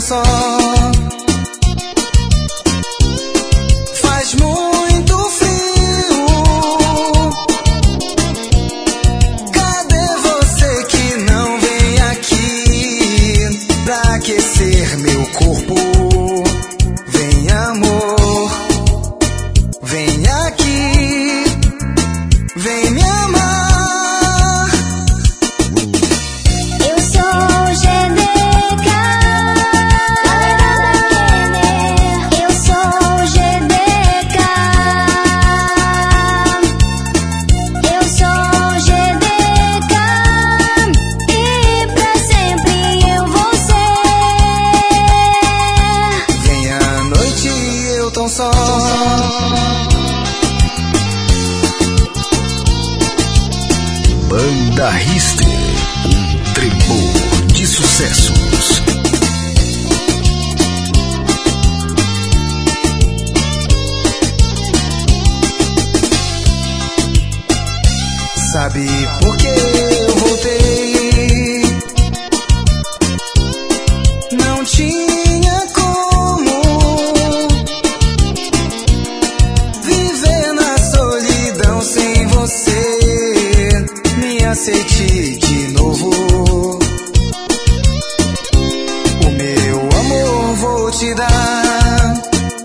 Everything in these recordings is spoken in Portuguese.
só. Faz muito frio. Cadê você que não vem aqui pra aquecer meu corpo? Vem, amor, vem aqui, vem me amar. Banda Richter, um tremor de sucessos. Sabe por que eu voltei? Não tinha como viver na solidão sem você. Me aceite de novo. O meu amor vou te dar.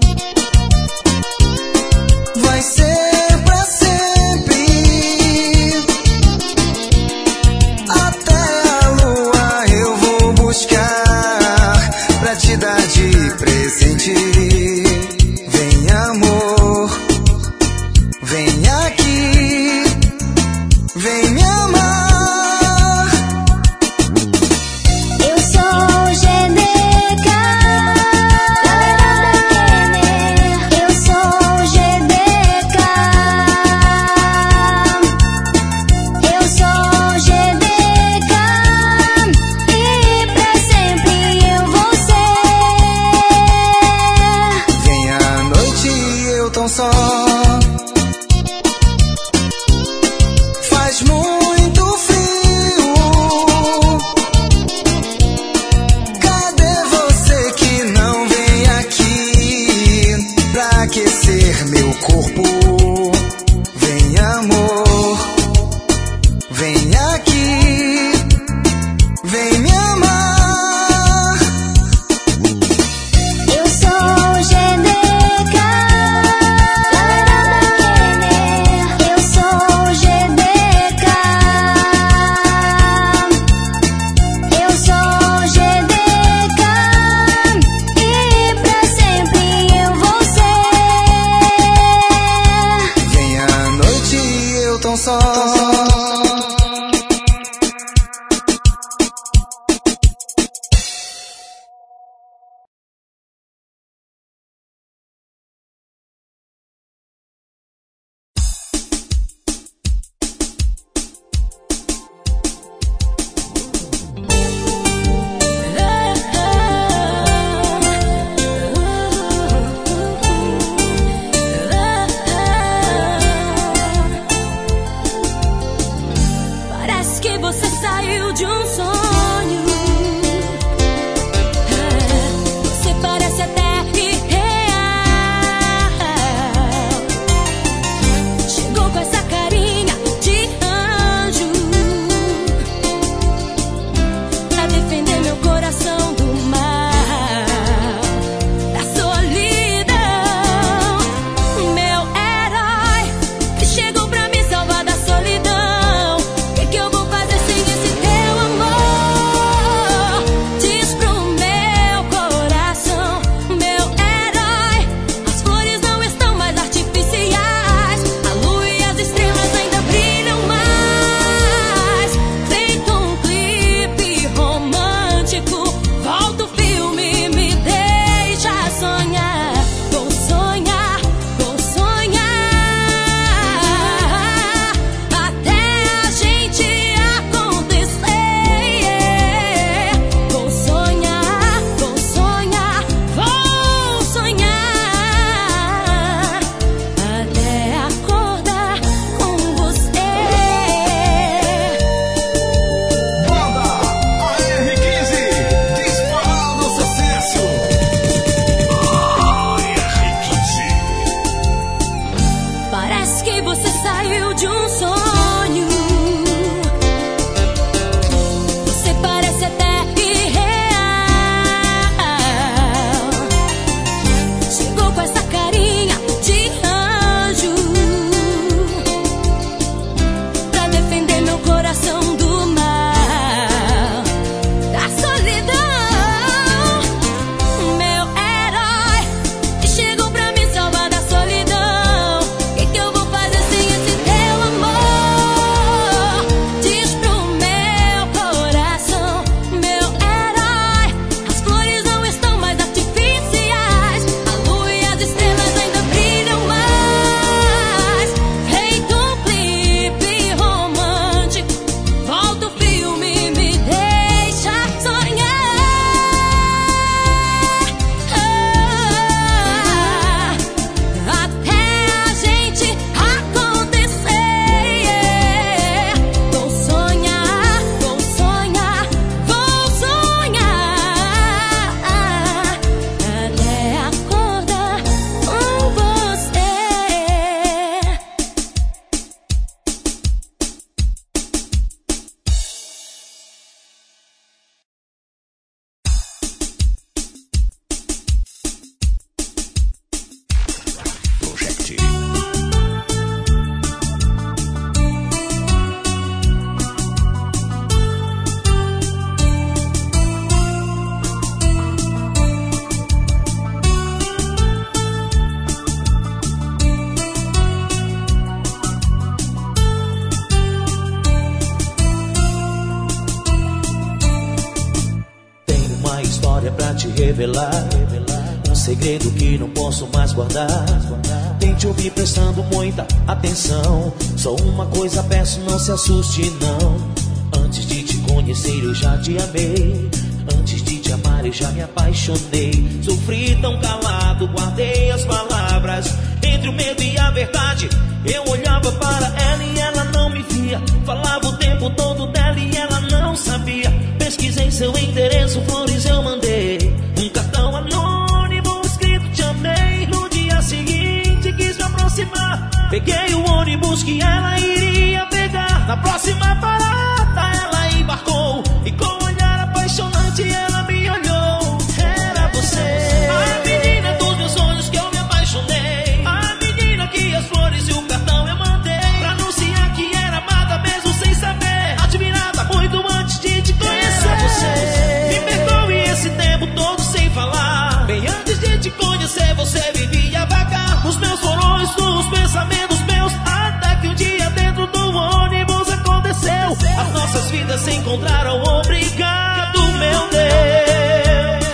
Vai ser pra sempre. Até a lua eu vou buscar pra te dar de presente. Vem, amor, vem aqui, vem me amar. Eu sou GDK. Eu sou GDK. Eu sou GDK. E pra sempre eu vou ser. Vem à noite e eu tão só. Faz muito frio. Cadê você que não vem aqui pra aquecer meu corpo? Vem, amor, vem aqui, vem me amar. Eu sou GDK. Eu sou GDK. Eu sou GDK. E pra sempre eu vou ser. Vem à noite e eu tão só. Parece que você saiu de um sonho. Você parece até irreal. Chegou com essa carinha de anjo pra defender meu coração do mal, da solidão. Meu herói que chegou pra me salvar da solidão. Que eu vou fazer sem esse teu amor? história pra te revelar, um segredo que não posso mais guardar. Tente ouvir prestando muita atenção. Só uma coisa peço, não se assuste não. Antes de te conhecer eu já te amei. Antes de te amar eu já me apaixonei. Sofri tão calado, guardei as palavras. Entre o medo e a verdade, eu olhava para ela e ela não me via. Falava o tempo todo dela e ela não sabia. Pesquisei seu endereço, flores eu mandei. Um cartão anônimo escrito te amei. No dia seguinte quis me aproximar. Peguei o ônibus que ela iria pegar. Na próxima parada ela embarcou. E com um olhar apaixonante ela me olhou. Era você, a menina dos meus sonhos que eu me apaixonei. A menina que as flores e o cartão eu mandei. Pra anunciar que era amada mesmo sem saber. Admirada muito antes de te conhecer. Era você. Me perdoe esse tempo todo sem falar. Bem antes de te conhecer você vivia vagar. Os meus porões, os pensamentos meus. Até que um dia dentro do ônibus aconteceu. As nossas vidas se encontraram. Obrigado, meu Deus.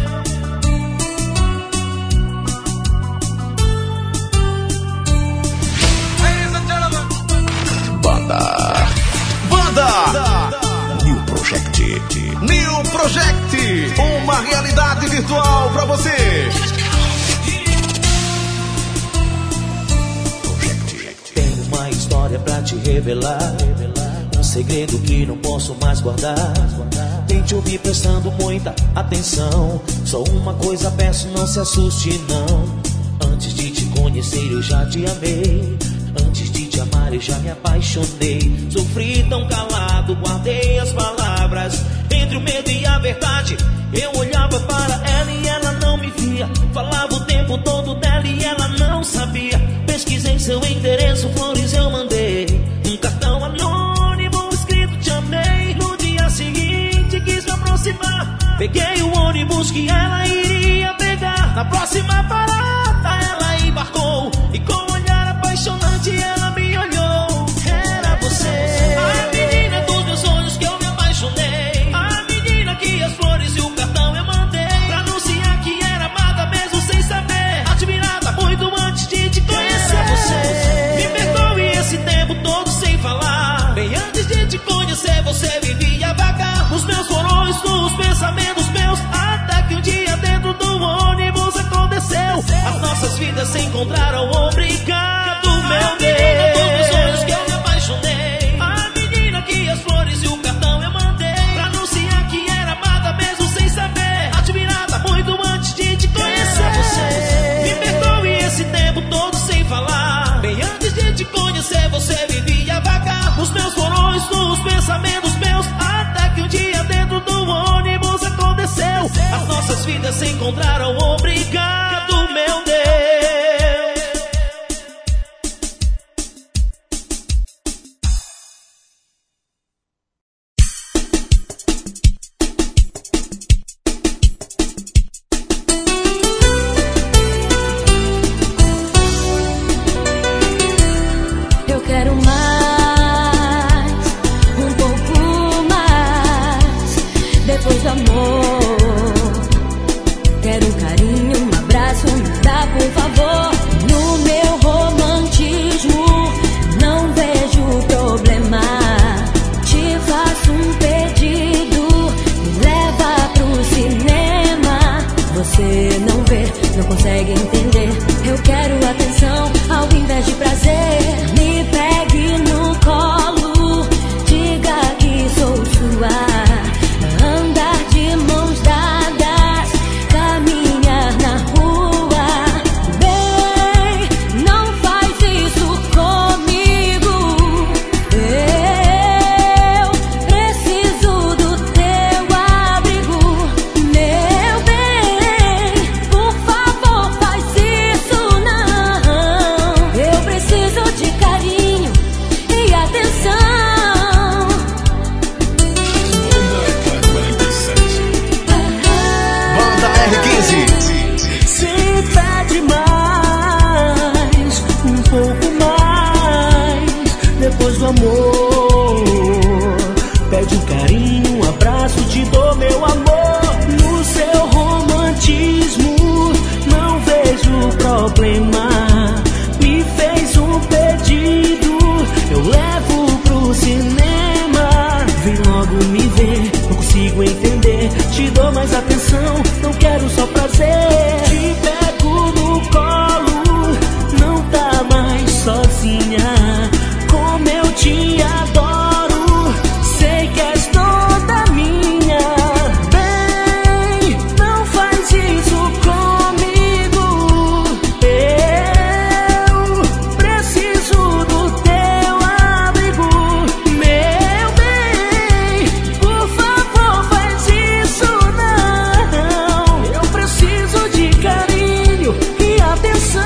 Banda New Project, uma realidade virtual pra você. Tenho uma história pra te revelar, um segredo que não posso mais guardar. Tente ouvir prestando muita atenção. Só uma coisa peço, não se assuste não. Antes de te conhecer eu já te amei. Antes de te amar eu já me apaixonei. Sofri tão calado, guardei as palavras. Entre o medo e a verdade, eu olhava para ela e ela não me via. Falava o tempo todo dela e ela não sabia. Pesquisei seu endereço, flores eu mandei. Um cartão anônimo escrito te amei. No dia seguinte quis me aproximar. Peguei o ônibus que ela iria pegar. Na próxima parada ela embarcou. E com um olhar apaixonante ela me olhou. Era você, a menina dos meus sonhos que eu me apaixonei. A menina que as flores e o cartão eu mandei. Pra anunciar que era amada mesmo sem saber. Admirada muito antes de te conhecer. Era você. Me perdoe esse tempo todo sem falar. Bem antes de te conhecer você vivia vagar. Os meus porões, os pensamentos meus. Até que um dia dentro do ônibus aconteceu. As nossas vidas se encontraram. Obrigado, meu Deus. A menina dos meus sonhos que eu me apaixonei. A menina que as flores e o cartão eu mandei. Pra anunciar que era amada mesmo sem saber. Admirada muito antes de te conhecer. Você. Me perdoe esse tempo todo sem falar. Bem antes de te conhecer você vivia vagar. Os meus porões, os pensamentos meus. Até que um dia dentro do ônibus aconteceu. As nossas vidas se encontraram. Obrigado, meu Deus. Eu quero mais, um pouco mais. Depois do amor, quero um carinho, um abraço, me dá por favor. No meu romantismo não vejo problema. Te faço um pedido, me leva pro cinema. Você não vê, não consegue entender. Eu quero atenção ao invés de prazer. Me pegue no colo, diga que sou sua. Andar de mãos dadas, caminhar na rua. Bem, não faz isso comigo. Eu preciso do teu abrigo. Meu bem, por favor, faz isso não. Eu preciso de carinho e atenção. Banda R15. Se pede mais, um pouco mais. Depois do amor, pede um carinho, um abraço, te dou meu amor. No seu consigo me ver, não consigo entender. Te dou mais atenção, não quero só prazer. Te pego no colo, não tá mais sozinha. Como eu te adoro, sei que és toda minha. Bem, não faz isso comigo. Eu preciso do teu abrigo. Meu bem, por favor, faz isso não. Eu preciso de carinho e atenção.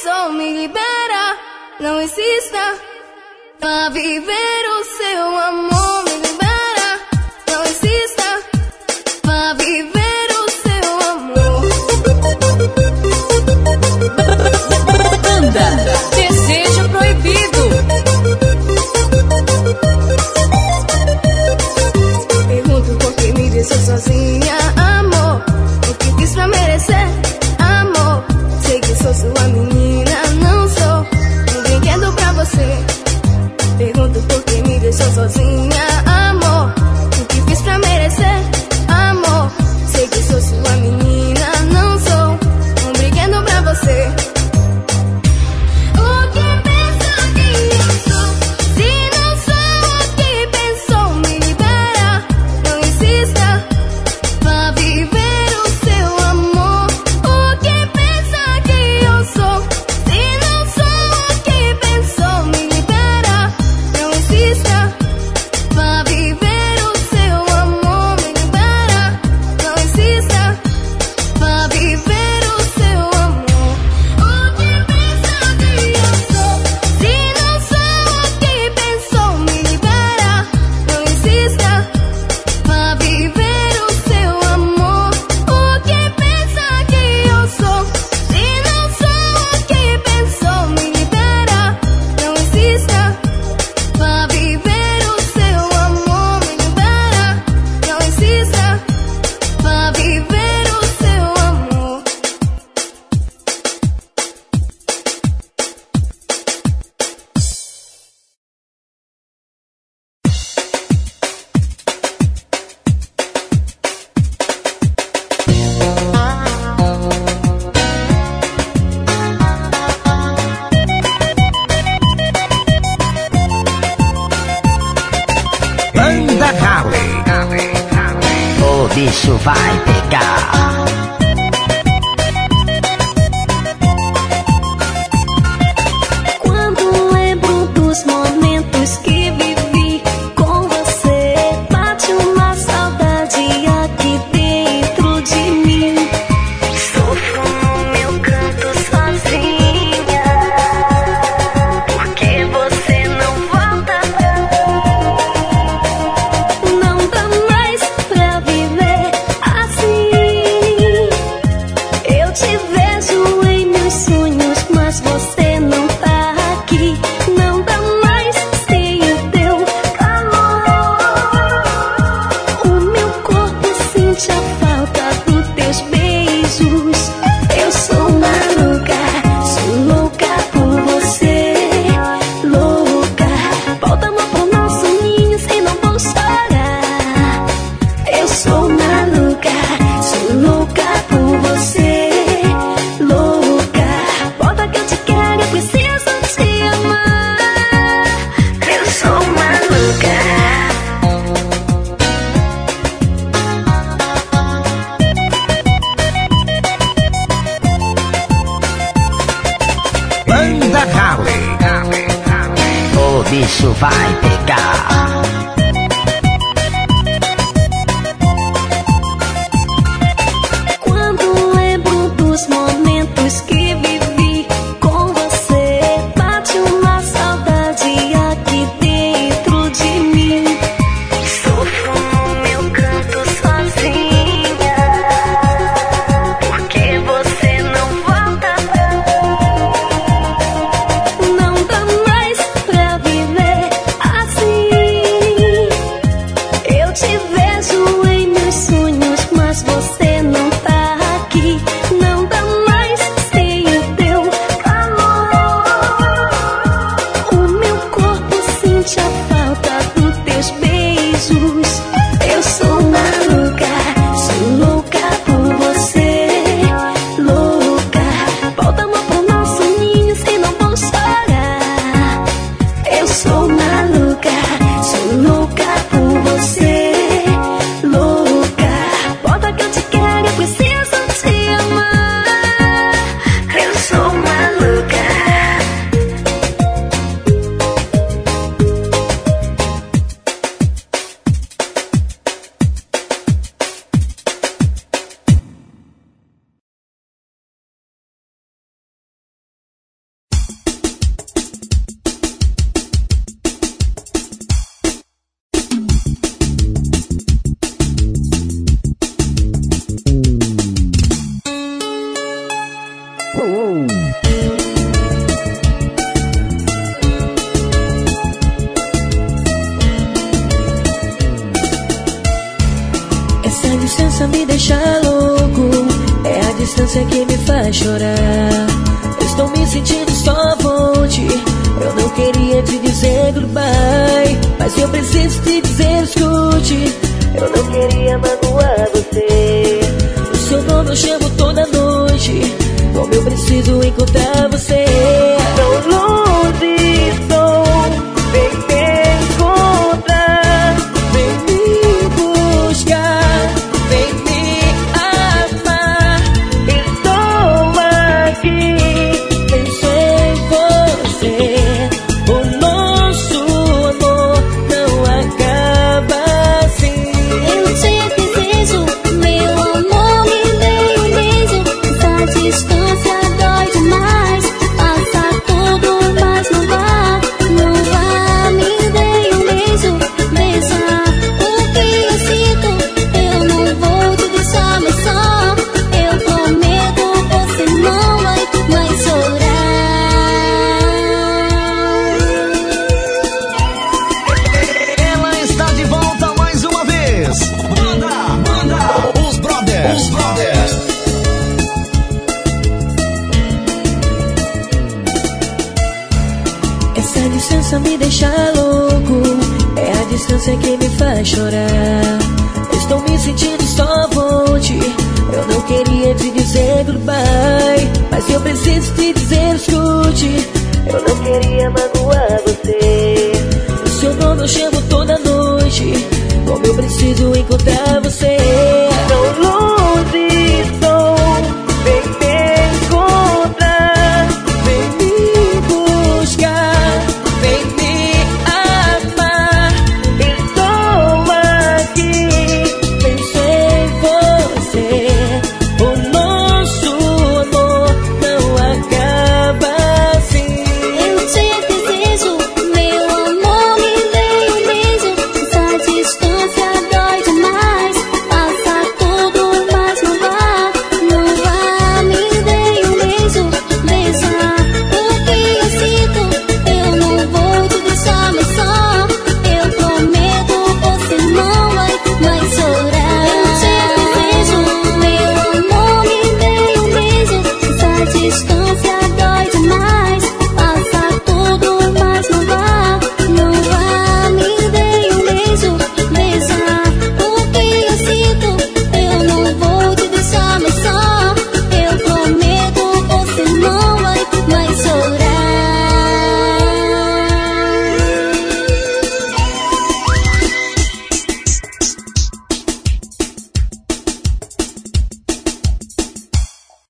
pensou, me libera. Não insista, pra viver o seu amor. Me libera, não insista, pra viver o seu amor. Banda Desejo Proibido. Pergunto por que me deixou sozinha, amor. O que fiz pra merecer, amor? Sei que sou sua menina, não sou um brinquedo pra você. Pergunto por que me deixou sozinha, amor. O que fiz pra merecer, amor? Sei que sou sua menina, não sou um brinquedo pra você. O que pensa que eu sou? Se não sou o que pensou, me libera. Não insista, pra viver o seu amor. O que pensa que eu sou? Se não sou o que pensou, me libera. Não insista, pra viver o seu amor. Me libera. Não insista, pra viver o seu amor. O que pensa que eu sou? Se não sou o que pensou, me libera. Não insista, pra viver o seu amor. O que pensa que eu sou? Se não sou o que pensou, me libera. Não insista, pra viver o seu amor. Me libera. Não insista, pra viver o seu amor. Banda Harley. O bicho vai pegar. Quando lembro dos momentos que vivi com você, bate uma saudade aqui dentro de mim. Sofro no meu canto sozinha, porque você não volta pra mim. Não dá mais pra viver assim. Eu te vejo em meus sonhos, mas você não tá aqui. Não dá mais sem o teu calor. O meu corpo sente a falta dos teus beijos. Eu sou maluca, sou louca por você. Louca, volta amor pro nosso ninho, se não vou chorar. Eu sou maluca, sou louca por você. Louca, volta que eu te quero, eu preciso te amar. Eu sou maluca. Banda Harley. O bicho vai pegar. Quando lembro dos momentos que vivi com você, bate uma saudade aqui dentro de mim. Sofro no meu canto sozinha, porque você não volta pra mim. Não dá mais pra viver assim. faz chorar. Estou me sentindo só à vontade. Eu não queria te dizer goodbye, mas eu preciso te dizer escute. Eu não queria magoar você. O seu nome eu chamo toda noite. Como eu preciso encontrar você. Tão longe estou, vem me encontrar, vem me buscar, vem me amar. Estou aqui, penso em você. O nosso amor não acaba assim. Eu te desejo, meu amor, me dê um beijo. Essa distância dói demais. Passa tudo, mas não vá, não vá. Me dê um beijo, beija o que eu sinto. Eu não vou te deixar mais só. Eu prometo, você não vai mais chorar. Ela está de volta mais uma vez. Manda, os brothers. Essa distância me deixa louco. É a distância que me faz chorar. Estou me sentindo só à vontade. Eu não queria te dizer goodbye, mas eu preciso te dizer escute. Eu não queria magoar você. O seu nome eu chamo toda noite. Como eu preciso encontrar você. Tão longe estou, vem me encontrar, vem me buscar, vem me amar. Estou aqui, penso em você. O nosso amor não acaba assim. Eu te desejo, meu amor, me dê um beijo. Essa distância dói demais. Passa tudo, mas não vá, não vá. Me dê um beijo, beija o que eu sinto. Eu não vou te deixar mais só. Eu prometo, você não vai mais chorar. Eu te desejo, meu amor, me dê um beijo. Essa distância